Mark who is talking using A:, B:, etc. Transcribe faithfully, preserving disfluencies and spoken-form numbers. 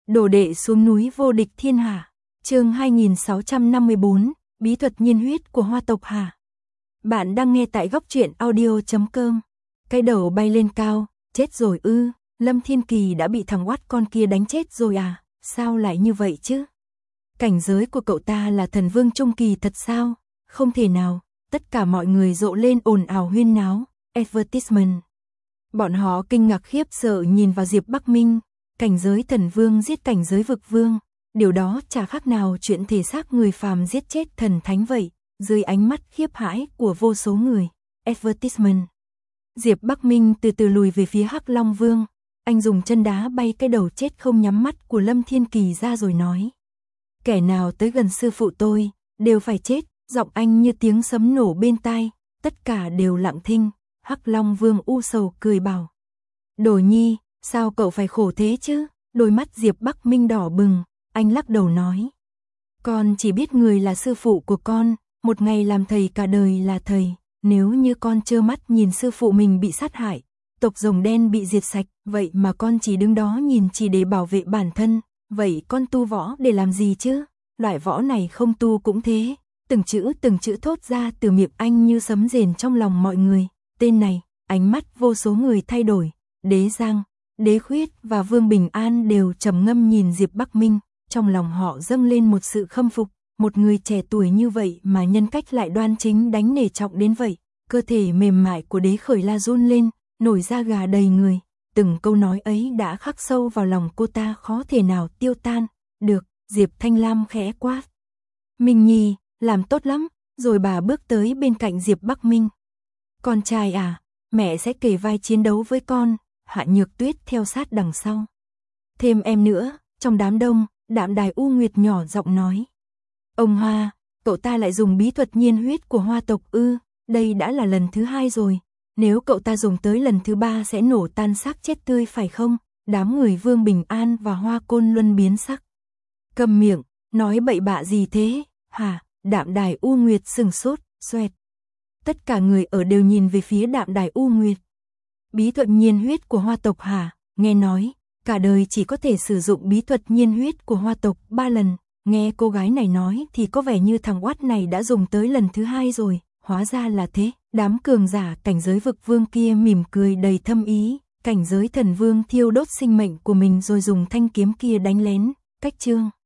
A: Đồ đệ xuống núi vô địch thiên hạ. Chương hai nghìn sáu trăm năm mươi bốn, bí thuật nhiên huyết của Hoa tộc Hà. Bạn đang nghe tại góc truyện audio chấm com. Cái đầu bay lên cao, chết rồi ư? Lâm Thiên Kỳ đã bị thằng oát con kia đánh chết rồi à? Sao lại như vậy chứ? Cảnh giới của cậu ta là thần vương trung kỳ thật sao? Không thể nào. Tất cả mọi người rộ lên ồn ào huyên náo. Advertisement. Bọn họ kinh ngạc khiếp sợ nhìn vào Diệp Bắc Minh. Cảnh giới thần vương giết cảnh giới vực vương. Điều đó chả khác nào chuyện thể xác người phàm giết chết thần thánh vậy. Dưới ánh mắt khiếp hãi của vô số người. Advertisement. Diệp Bắc Minh từ từ lùi về phía Hắc Long Vương. Anh dùng chân đá bay cái đầu chết không nhắm mắt của Lâm Thiên Kỳ ra rồi nói. Kẻ nào tới gần sư phụ tôi, đều phải chết. Giọng anh như tiếng sấm nổ bên tai. Tất cả đều lặng thinh. Hắc Long Vương u sầu cười bảo. Đồ nhi, sao cậu phải khổ thế chứ? Đôi mắt Diệp Bắc Minh đỏ bừng. Anh lắc đầu nói. Con chỉ biết người là sư phụ của con. Một ngày làm thầy cả đời là thầy. Nếu như con trơ mắt nhìn sư phụ mình bị sát hại, tộc rồng đen bị diệt sạch, vậy mà con chỉ đứng đó nhìn chỉ để bảo vệ bản thân, vậy con tu võ để làm gì chứ? Loại võ này không tu cũng thế. Từng chữ từng chữ thốt ra từ miệng anh như sấm rền trong lòng mọi người. Tên này, ánh mắt vô số người thay đổi. Đế Giang, Đế Khuyết và Vương Bình An đều trầm ngâm nhìn Diệp Bắc Minh. Trong lòng họ dâng lên một sự khâm phục. Một người trẻ tuổi như vậy mà nhân cách lại đoan chính đánh nể trọng đến vậy. Cơ thể mềm mại của Đế Khởi La run lên, nổi da gà đầy người. Từng câu nói ấy đã khắc sâu vào lòng cô ta, khó thể nào tiêu tan. Được, Diệp Thanh Lam khẽ quát. Minh Nhi, làm tốt lắm. Rồi bà bước tới bên cạnh Diệp Bắc Minh. Con trai à, mẹ sẽ kề vai chiến đấu với con. Hạ Nhược Tuyết theo sát đằng sau. Thêm em nữa. Trong đám đông, Đạm Đài U Nguyệt nhỏ giọng nói. Ông Hoa, cậu ta lại dùng bí thuật nhiên huyết của Hoa tộc ư? Đây đã là lần thứ hai rồi. Nếu cậu ta dùng tới lần thứ ba sẽ nổ tan xác chết tươi phải không? Đám người Vương Bình An và Hoa Côn Luân biến sắc. Cầm miệng, nói bậy bạ gì thế? Hả? Đạm Đài U Nguyệt sừng sốt, xoẹt. Tất cả người ở đều nhìn về phía Đạm Đài U Nguyệt. Bí thuật nhiên huyết của Hoa tộc hả? Nghe nói, cả đời chỉ có thể sử dụng bí thuật nhiên huyết của Hoa tộc ba lần. Nghe cô gái này nói thì có vẻ như thằng oát này đã dùng tới lần thứ hai rồi. Hóa ra là thế. Đám cường giả cảnh giới vực vương kia mỉm cười đầy thâm ý. Cảnh giới thần vương thiêu đốt sinh mệnh của mình rồi dùng thanh kiếm kia đánh lén. Cách chương